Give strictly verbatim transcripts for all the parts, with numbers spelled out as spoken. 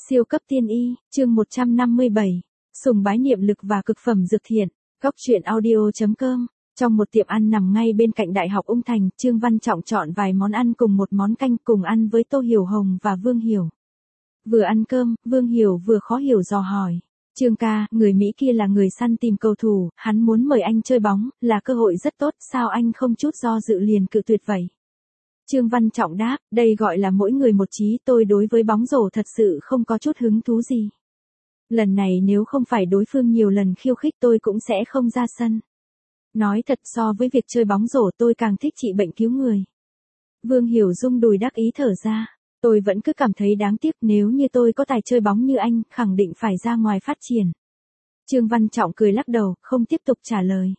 Siêu cấp tiên y, chương một trăm năm mươi bảy. Sùng bái niệm lực và cực phẩm dược thiện. Góc truyện audio chấm com. Trong một tiệm ăn nằm ngay bên cạnh Đại học Ung Thành, Trương Văn Trọng chọn vài món ăn cùng một món canh cùng ăn với Tô Hiểu Hồng và Vương Hiểu. Vừa ăn cơm, Vương Hiểu vừa khó hiểu dò hỏi. Trương ca, người Mỹ kia là người săn tìm cầu thủ, hắn muốn mời anh chơi bóng, là cơ hội rất tốt, sao anh không chút do dự liền cự tuyệt vậy? Trương Văn Trọng đáp, đây gọi là mỗi người một chí, tôi đối với bóng rổ thật sự không có chút hứng thú gì. Lần này nếu không phải đối phương nhiều lần khiêu khích tôi cũng sẽ không ra sân. Nói thật, so với việc chơi bóng rổ tôi càng thích trị bệnh cứu người. Vương Hiểu rung đùi đắc ý thở ra, tôi vẫn cứ cảm thấy đáng tiếc, nếu như tôi có tài chơi bóng như anh, khẳng định phải ra ngoài phát triển. Trương Văn Trọng cười lắc đầu, không tiếp tục trả lời.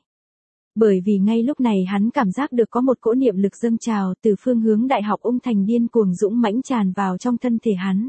Bởi vì ngay lúc này hắn cảm giác được có một cỗ niệm lực dâng trào từ phương hướng Đại học Ung Thành điên cuồng dũng mãnh tràn vào trong thân thể hắn.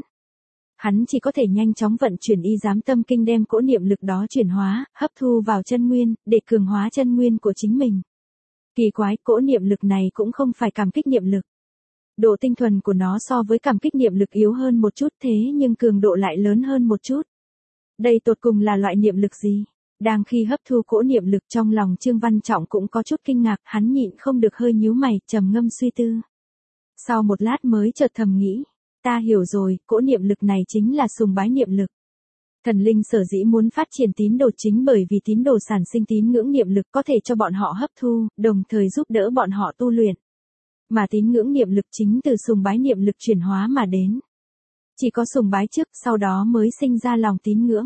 Hắn chỉ có thể nhanh chóng vận chuyển y giám tâm kinh đem cỗ niệm lực đó chuyển hóa, hấp thu vào chân nguyên, để cường hóa chân nguyên của chính mình. Kỳ quái, cỗ niệm lực này cũng không phải cảm kích niệm lực. Độ tinh thuần của nó so với cảm kích niệm lực yếu hơn một chút, thế nhưng cường độ lại lớn hơn một chút. Đây tột cùng là loại niệm lực gì? Đang khi hấp thu cỗ niệm lực, trong lòng Trương Văn Trọng cũng có chút kinh ngạc, hắn nhịn không được hơi nhíu mày, trầm ngâm suy tư. Sau một lát mới chợt thầm nghĩ, ta hiểu rồi, cỗ niệm lực này chính là sùng bái niệm lực. Thần linh sở dĩ muốn phát triển tín đồ chính bởi vì tín đồ sản sinh tín ngưỡng niệm lực có thể cho bọn họ hấp thu, đồng thời giúp đỡ bọn họ tu luyện. Mà tín ngưỡng niệm lực chính từ sùng bái niệm lực chuyển hóa mà đến. Chỉ có sùng bái trước, sau đó mới sinh ra lòng tín ngưỡng.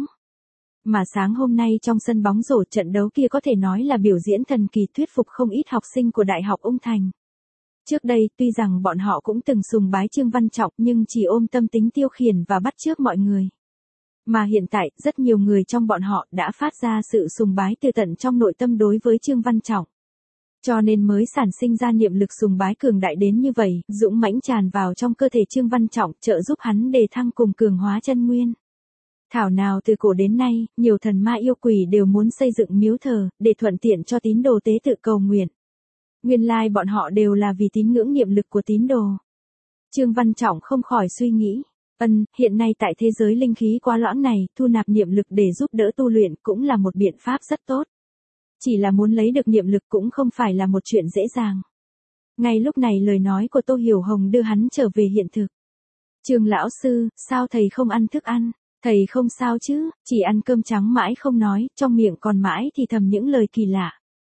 Mà sáng hôm nay trong sân bóng rổ, trận đấu kia có thể nói là biểu diễn thần kỳ, thuyết phục không ít học sinh của Đại học Ung Thành. Trước đây, tuy rằng bọn họ cũng từng sùng bái Trương Văn Trọng nhưng chỉ ôm tâm tính tiêu khiển và bắt chước mọi người. Mà hiện tại, rất nhiều người trong bọn họ đã phát ra sự sùng bái từ tận trong nội tâm đối với Trương Văn Trọng. Cho nên mới sản sinh ra niệm lực sùng bái cường đại đến như vậy, dũng mãnh tràn vào trong cơ thể Trương Văn Trọng, trợ giúp hắn đề thăng cùng cường hóa chân nguyên. Thảo nào từ cổ đến nay, nhiều thần ma yêu quỷ đều muốn xây dựng miếu thờ, để thuận tiện cho tín đồ tế tự cầu nguyện. Nguyên lai bọn họ đều là vì tín ngưỡng niệm lực của tín đồ. Trương Văn Trọng không khỏi suy nghĩ, ân, hiện nay tại thế giới linh khí quá loãng này, thu nạp niệm lực để giúp đỡ tu luyện cũng là một biện pháp rất tốt. Chỉ là muốn lấy được niệm lực cũng không phải là một chuyện dễ dàng. Ngay lúc này lời nói của Tô Hiểu Hồng đưa hắn trở về hiện thực. Trương lão sư, sao thầy không ăn thức ăn? Thầy không sao chứ, chỉ ăn cơm trắng mãi không nói, trong miệng còn mãi thì thầm những lời kỳ lạ.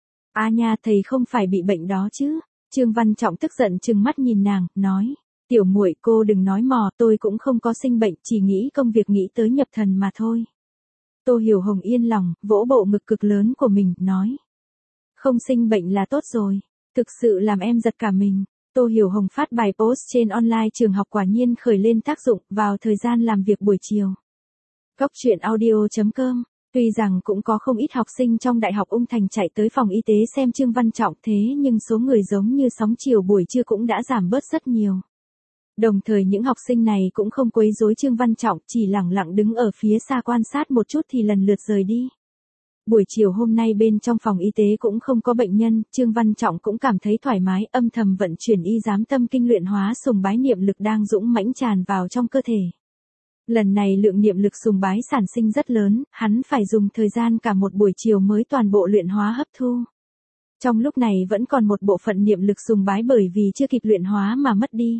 À nha, thầy không phải bị bệnh đó chứ? Trương Văn Trọng tức giận trừng mắt nhìn nàng, nói, tiểu muội cô đừng nói mò, tôi cũng không có sinh bệnh, chỉ nghĩ công việc nghĩ tới nhập thần mà thôi. Tô Hiểu Hồng yên lòng, vỗ bộ ngực cực lớn của mình, nói, không sinh bệnh là tốt rồi, thực sự làm em giật cả mình. Tô Hiểu Hồng phát bài post trên online trường học quả nhiên khởi lên tác dụng vào thời gian làm việc buổi chiều. Góc truyện audio chấm com. Tuy rằng cũng có không ít học sinh trong Đại học Ung Thành chạy tới phòng y tế xem Trương Văn Trọng, thế nhưng số người giống như sóng chiều buổi trưa cũng đã giảm bớt rất nhiều. Đồng thời những học sinh này cũng không quấy rối Trương Văn Trọng, chỉ lẳng lặng đứng ở phía xa quan sát một chút thì lần lượt rời đi. Buổi chiều hôm nay bên trong phòng y tế cũng không có bệnh nhân, Trương Văn Trọng cũng cảm thấy thoải mái, âm thầm vận chuyển y giám tâm kinh luyện hóa sùng bái niệm lực đang dũng mãnh tràn vào trong cơ thể. Lần này lượng niệm lực sùng bái sản sinh rất lớn, hắn phải dùng thời gian cả một buổi chiều mới toàn bộ luyện hóa hấp thu. Trong lúc này vẫn còn một bộ phận niệm lực sùng bái bởi vì chưa kịp luyện hóa mà mất đi.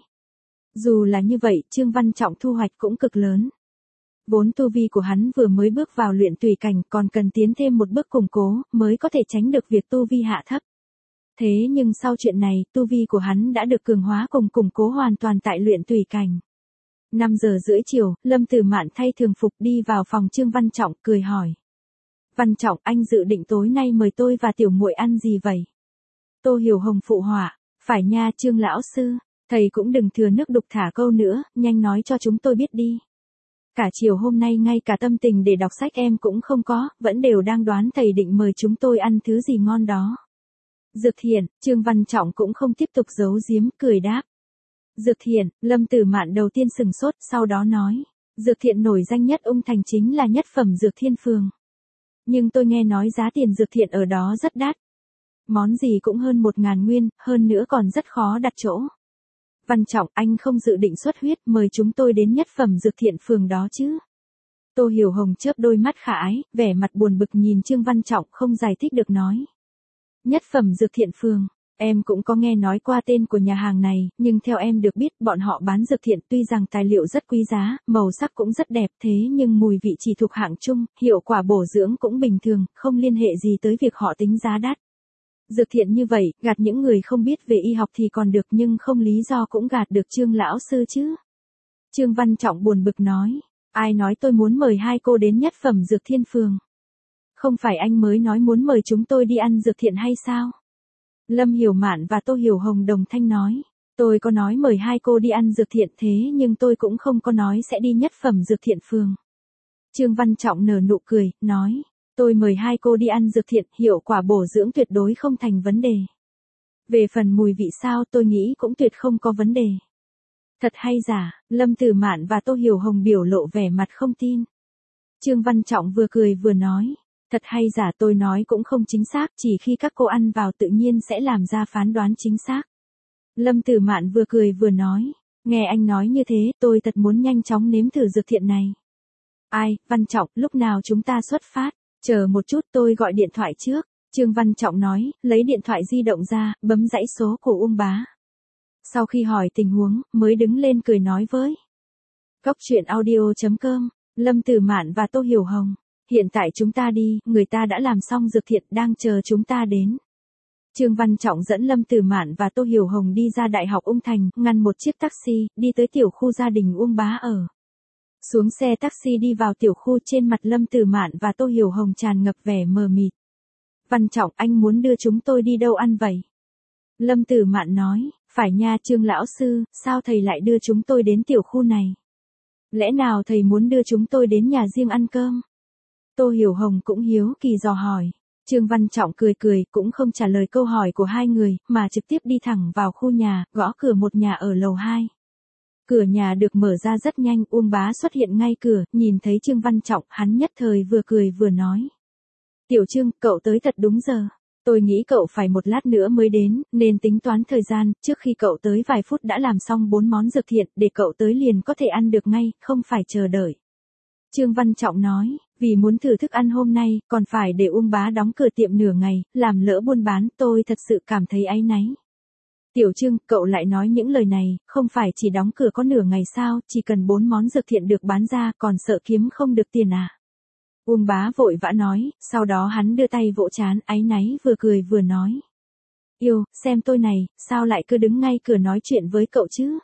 Dù là như vậy, Trương Văn Trọng thu hoạch cũng cực lớn. Vốn tu vi của hắn vừa mới bước vào luyện tùy cảnh, còn cần tiến thêm một bước củng cố, mới có thể tránh được việc tu vi hạ thấp. Thế nhưng sau chuyện này, tu vi của hắn đã được cường hóa cùng củng cố hoàn toàn tại luyện tùy cảnh. năm giờ rưỡi chiều, Lâm Tử Mạn thay thường phục đi vào phòng Trương Văn Trọng, cười hỏi. Văn Trọng, anh dự định tối nay mời tôi và tiểu muội ăn gì vậy? Tô Hiểu Hồng phụ họa, phải nha Trương lão sư, thầy cũng đừng thừa nước đục thả câu nữa, nhanh nói cho chúng tôi biết đi. Cả chiều hôm nay ngay cả tâm tình để đọc sách em cũng không có, vẫn đều đang đoán thầy định mời chúng tôi ăn thứ gì ngon đó. Dược thiện, Trương Văn Trọng cũng không tiếp tục giấu giếm, cười đáp. Dược thiện, Lâm Tử Mạn đầu tiên sừng sốt, sau đó nói, dược thiện nổi danh nhất Ung Thành chính là nhất phẩm dược thiên phường. Nhưng tôi nghe nói giá tiền dược thiện ở đó rất đắt. Món gì cũng hơn một ngàn nguyên, hơn nữa còn rất khó đặt chỗ. Văn Trọng, anh không dự định xuất huyết mời chúng tôi đến Nhất Phẩm Dược Thiện Phường đó chứ? Tô Hiểu Hồng chớp đôi mắt khả ái, vẻ mặt buồn bực nhìn Trương Văn Trọng không giải thích được nói. Nhất Phẩm Dược Thiện Phường, em cũng có nghe nói qua tên của nhà hàng này, nhưng theo em được biết bọn họ bán dược thiện tuy rằng tài liệu rất quý giá, màu sắc cũng rất đẹp thế nhưng mùi vị chỉ thuộc hạng trung, hiệu quả bổ dưỡng cũng bình thường, không liên hệ gì tới việc họ tính giá đắt. Dược thiện như vậy, gạt những người không biết về y học thì còn được nhưng không lý do cũng gạt được Trương lão sư chứ. Trương Văn Trọng buồn bực nói, ai nói tôi muốn mời hai cô đến Nhất Phẩm Dược Thiên Phường? Không phải anh mới nói muốn mời chúng tôi đi ăn dược thiện hay sao? Lâm Hiểu Mạn và Tô Hiểu Hồng đồng thanh nói, tôi có nói mời hai cô đi ăn dược thiện thế nhưng tôi cũng không có nói sẽ đi Nhất Phẩm Dược Thiện Phường. Trương Văn Trọng nở nụ cười, nói, tôi mời hai cô đi ăn dược thiện, hiệu quả bổ dưỡng tuyệt đối không thành vấn đề. Về phần mùi vị sao tôi nghĩ cũng tuyệt không có vấn đề. Thật hay giả, Lâm Tử Mạn và Tô Hiểu Hồng biểu lộ vẻ mặt không tin. Trương Văn Trọng vừa cười vừa nói, thật hay giả tôi nói cũng không chính xác, chỉ khi các cô ăn vào tự nhiên sẽ làm ra phán đoán chính xác. Lâm Tử Mạn vừa cười vừa nói, nghe anh nói như thế tôi thật muốn nhanh chóng nếm thử dược thiện này. Ai, Văn Trọng, lúc nào chúng ta xuất phát? Chờ một chút tôi gọi điện thoại trước. Trương Văn Trọng nói, lấy điện thoại di động ra, bấm dãy số của Uông Bá. Sau khi hỏi tình huống, mới đứng lên cười nói với Góc truyện audio chấm com, Lâm Tử Mạn và Tô Hiểu Hồng. Hiện tại chúng ta đi, người ta đã làm xong dược thiện đang chờ chúng ta đến. Trương Văn Trọng dẫn Lâm Tử Mạn và Tô Hiểu Hồng đi ra Đại học Ung Thành, ngăn một chiếc taxi, đi tới tiểu khu gia đình Uông Bá ở. Xuống xe taxi đi vào tiểu khu, trên mặt Lâm Tử Mạn và Tô Hiểu Hồng tràn ngập vẻ mờ mịt. Văn Trọng, anh muốn đưa chúng tôi đi đâu ăn vậy? Lâm Tử Mạn nói, phải nha Trương lão sư, sao thầy lại đưa chúng tôi đến tiểu khu này? Lẽ nào thầy muốn đưa chúng tôi đến nhà riêng ăn cơm? Tô Hiểu Hồng cũng hiếu kỳ dò hỏi. Trương Văn Trọng cười cười, cũng không trả lời câu hỏi của hai người, mà trực tiếp đi thẳng vào khu nhà, gõ cửa một nhà ở lầu hai. Cửa nhà được mở ra rất nhanh, Uông Bá xuất hiện ngay cửa, nhìn thấy Trương Văn Trọng, hắn nhất thời vừa cười vừa nói. Tiểu Trương, cậu tới thật đúng giờ. Tôi nghĩ cậu phải một lát nữa mới đến, nên tính toán thời gian, trước khi cậu tới vài phút đã làm xong bốn món dược thiện, để cậu tới liền có thể ăn được ngay, không phải chờ đợi. Trương Văn Trọng nói, vì muốn thử thức ăn hôm nay, còn phải để Uông Bá đóng cửa tiệm nửa ngày, làm lỡ buôn bán, tôi thật sự cảm thấy áy náy. Tiểu Trương, cậu lại nói những lời này, không phải chỉ đóng cửa có nửa ngày sao, chỉ cần bốn món dược thiện được bán ra, còn sợ kiếm không được tiền à? Uông Bá vội vã nói, sau đó hắn đưa tay vỗ trán, áy náy vừa cười vừa nói. Yêu, xem tôi này, sao lại cứ đứng ngay cửa nói chuyện với cậu chứ?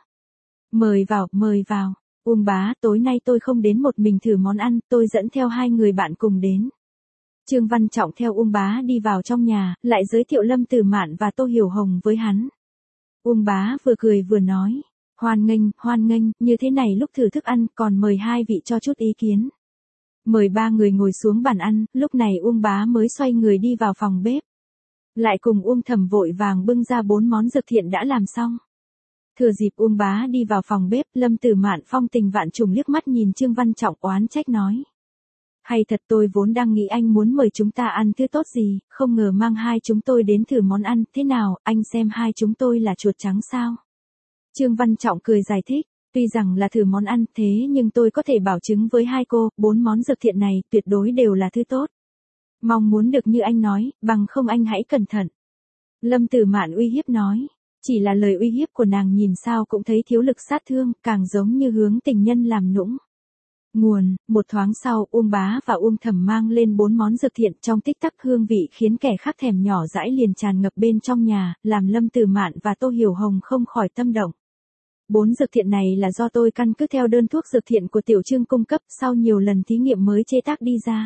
Mời vào, mời vào. Uông Bá, tối nay tôi không đến một mình thử món ăn, tôi dẫn theo hai người bạn cùng đến. Trương Văn Trọng theo Uông Bá đi vào trong nhà, lại giới thiệu Lâm Tử Mạn và Tô Hiểu Hồng với hắn. Uông Bá vừa cười vừa nói, hoan nghênh, hoan nghênh, như thế này lúc thử thức ăn, còn mời hai vị cho chút ý kiến. Mời ba người ngồi xuống bàn ăn, lúc này Uông Bá mới xoay người đi vào phòng bếp. Lại cùng Uông Thẩm vội vàng bưng ra bốn món dược thiện đã làm xong. Thừa dịp Uông Bá đi vào phòng bếp, Lâm Tử Mạn phong tình vạn trùng liếc mắt nhìn Trương Văn Trọng oán trách nói. Hay thật, tôi vốn đang nghĩ anh muốn mời chúng ta ăn thứ tốt gì, không ngờ mang hai chúng tôi đến thử món ăn, thế nào, anh xem hai chúng tôi là chuột trắng sao? Trương Văn Trọng cười giải thích, tuy rằng là thử món ăn thế nhưng tôi có thể bảo chứng với hai cô, bốn món dược thiện này tuyệt đối đều là thứ tốt. Mong muốn được như anh nói, bằng không anh hãy cẩn thận. Lâm Tử Mạn uy hiếp nói. Chỉ là lời uy hiếp của nàng nhìn sao cũng thấy thiếu lực sát thương, càng giống như hướng tình nhân làm nũng. Nguồn, một thoáng sau, Uông Bá và Uông Thẩm mang lên bốn món dược thiện, trong tích tắc hương vị khiến kẻ khác thèm nhỏ dãi liền tràn ngập bên trong nhà, làm Lâm Tử Mạn và Tô Hiểu Hồng không khỏi tâm động. Bốn dược thiện này là do tôi căn cứ theo đơn thuốc dược thiện của Tiểu Trương cung cấp, sau nhiều lần thí nghiệm mới chế tác đi ra.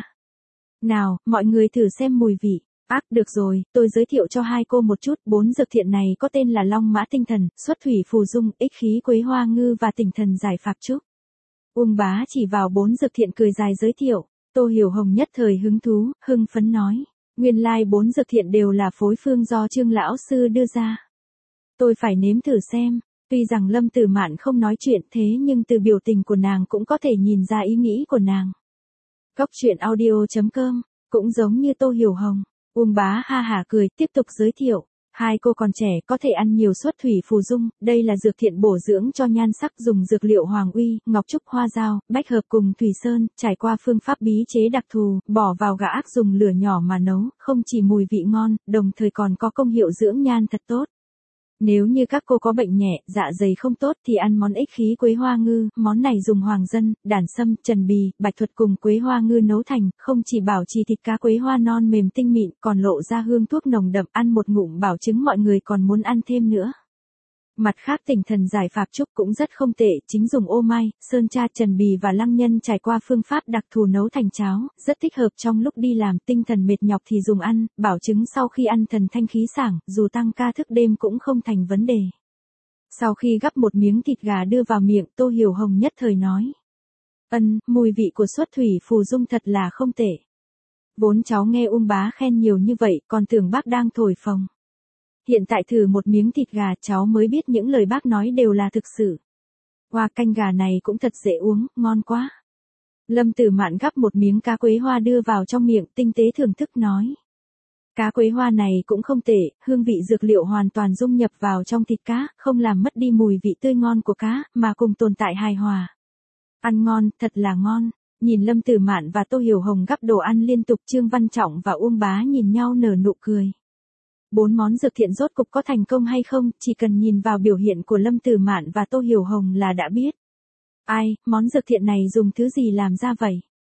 Nào, mọi người thử xem mùi vị. Ác, được rồi, tôi giới thiệu cho hai cô một chút, bốn dược thiện này có tên là Long Mã Tinh Thần, Xuất Thủy Phù Dung, Ích Khí Quế Hoa Ngư và Tỉnh Thần Giải Phạc Trúc. Uông Bá chỉ vào bốn dược thiện cười dài giới thiệu, Tô Hiểu Hồng nhất thời hứng thú, hưng phấn nói, nguyên lai like bốn dược thiện đều là phối phương do Trương lão sư đưa ra. Tôi phải nếm thử xem, tuy rằng Lâm Tử Mạn không nói chuyện thế nhưng từ biểu tình của nàng cũng có thể nhìn ra ý nghĩ của nàng. Góc truyện audio chấm com, cũng giống như Tô Hiểu Hồng. Uông Bá ha hả cười, tiếp tục giới thiệu, Hai cô còn trẻ có thể ăn nhiều suất thủy phù dung, đây là dược thiện bổ dưỡng cho nhan sắc, dùng dược liệu hoàng uy, ngọc trúc, hoa dao, bách hợp cùng thủy sơn, trải qua phương pháp bí chế đặc thù, bỏ vào gà ác dùng lửa nhỏ mà nấu, không chỉ mùi vị ngon, đồng thời còn có công hiệu dưỡng nhan thật tốt. Nếu như các cô có bệnh nhẹ, dạ dày không tốt thì ăn món ích khí quế hoa ngư, món này dùng hoàng dân, đàn sâm, trần bì, bạch thuật cùng quế hoa ngư nấu thành, không chỉ bảo trì thịt cá quế hoa non mềm tinh mịn, còn lộ ra hương thuốc nồng đậm, ăn một ngụm bảo chứng mọi người còn muốn ăn thêm nữa. Mặt khác tỉnh thần giải phạp trúc cũng rất không tệ, chính dùng ô mai, sơn tra, trần bì và lăng nhân trải qua phương pháp đặc thù nấu thành cháo, rất thích hợp trong lúc đi làm, tinh thần mệt nhọc thì dùng ăn, bảo chứng sau khi ăn thần thanh khí sảng, dù tăng ca thức đêm cũng không thành vấn đề. Sau khi gắp một miếng thịt gà đưa vào miệng, Tô Hiểu Hồng nhất thời nói: "Ân, mùi vị của xuất thủy phù dung thật là không tệ." Vốn cháu nghe Uông bá khen nhiều như vậy, còn tưởng bác đang thổi phồng. Hiện tại thử một miếng thịt gà cháu mới biết những lời bác nói đều là thực sự. Hoa canh gà này cũng thật dễ uống, ngon quá. Lâm Tử Mạn gắp một miếng cá quế hoa đưa vào trong miệng, tinh tế thưởng thức nói: "Cá quế hoa này cũng không tệ, hương vị dược liệu hoàn toàn dung nhập vào trong thịt cá, không làm mất đi mùi vị tươi ngon của cá, mà cùng tồn tại hài hòa. Ăn ngon, thật là ngon." Nhìn Lâm Tử Mạn và Tô Hiểu Hồng gắp đồ ăn liên tục, Trương Văn Trọng và Uông Bá nhìn nhau nở nụ cười. Bốn món dược thiện rốt cục có thành công hay không, chỉ cần nhìn vào biểu hiện của Lâm Tử Mạn và Tô Hiểu Hồng là đã biết. Ai, món dược thiện này dùng thứ gì làm ra vậy?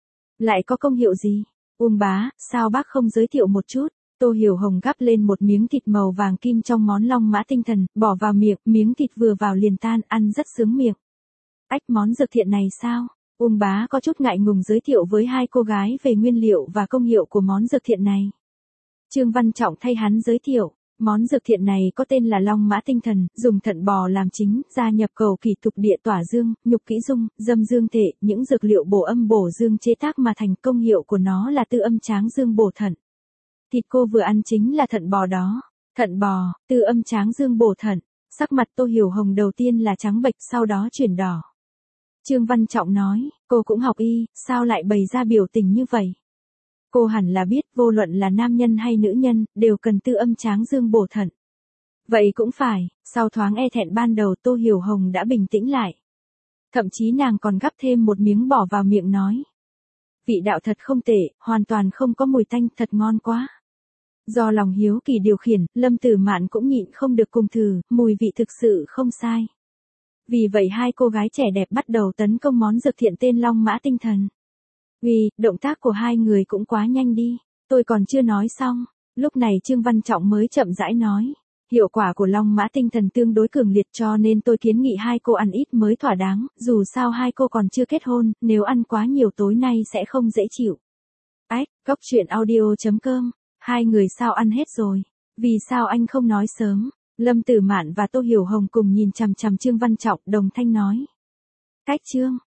Lại có công hiệu gì? Uông bá, sao bác không giới thiệu một chút? Tô Hiểu Hồng gắp lên một miếng thịt màu vàng kim trong món long mã tinh thần, bỏ vào miệng, miếng thịt vừa vào liền tan, ăn rất sướng miệng. Ách, món dược thiện này sao? Uông bá có chút ngại ngùng giới thiệu với hai cô gái về nguyên liệu và công hiệu của món dược thiện này. Trương Văn Trọng thay hắn giới thiệu, món dược thiện này có tên là long mã tinh thần, dùng thận bò làm chính, gia nhập cầu kỳ thục địa tỏa dương, nhục kỹ dung, dâm dương thể, những dược liệu bổ âm bổ dương chế tác mà thành, công hiệu của nó là tư âm tráng dương bổ thận. Thịt cô vừa ăn chính là thận bò đó, thận bò, tư âm tráng dương bổ thận. Sắc mặt Tô Hiểu Hồng đầu tiên là trắng bệch, sau đó chuyển đỏ. Trương Văn Trọng nói, cô cũng học y, sao lại bày ra biểu tình như vậy? Cô hẳn là biết, vô luận là nam nhân hay nữ nhân, đều cần tư âm tráng dương bổ thận. Vậy cũng phải, sau thoáng e thẹn ban đầu, Tô Hiểu Hồng đã bình tĩnh lại. Thậm chí nàng còn gắp thêm một miếng bỏ vào miệng nói: "Vị đạo thật không tệ, hoàn toàn không có mùi tanh, thật ngon quá." Do lòng hiếu kỳ điều khiển, Lâm Tử Mạn cũng nhịn không được cùng thử, mùi vị thực sự không sai. Vì vậy hai cô gái trẻ đẹp bắt đầu tấn công món dược thiện tên long mã tinh thần. Uy, động tác của hai người cũng quá nhanh đi, tôi còn chưa nói xong. Lúc này Trương Văn Trọng mới chậm rãi nói: "Hiệu quả của long mã tinh thần tương đối cường liệt, cho nên tôi kiến nghị hai cô ăn ít mới thỏa đáng, dù sao hai cô còn chưa kết hôn, nếu ăn quá nhiều tối nay sẽ không dễ chịu." Ách, Cóc Truyện Audio chấm com, hai người sao ăn hết rồi? Vì sao anh không nói sớm? Lâm Tử Mạn và Tô Hiểu Hồng cùng nhìn chằm chằm Trương Văn Trọng, đồng thanh nói: "Cách Trương."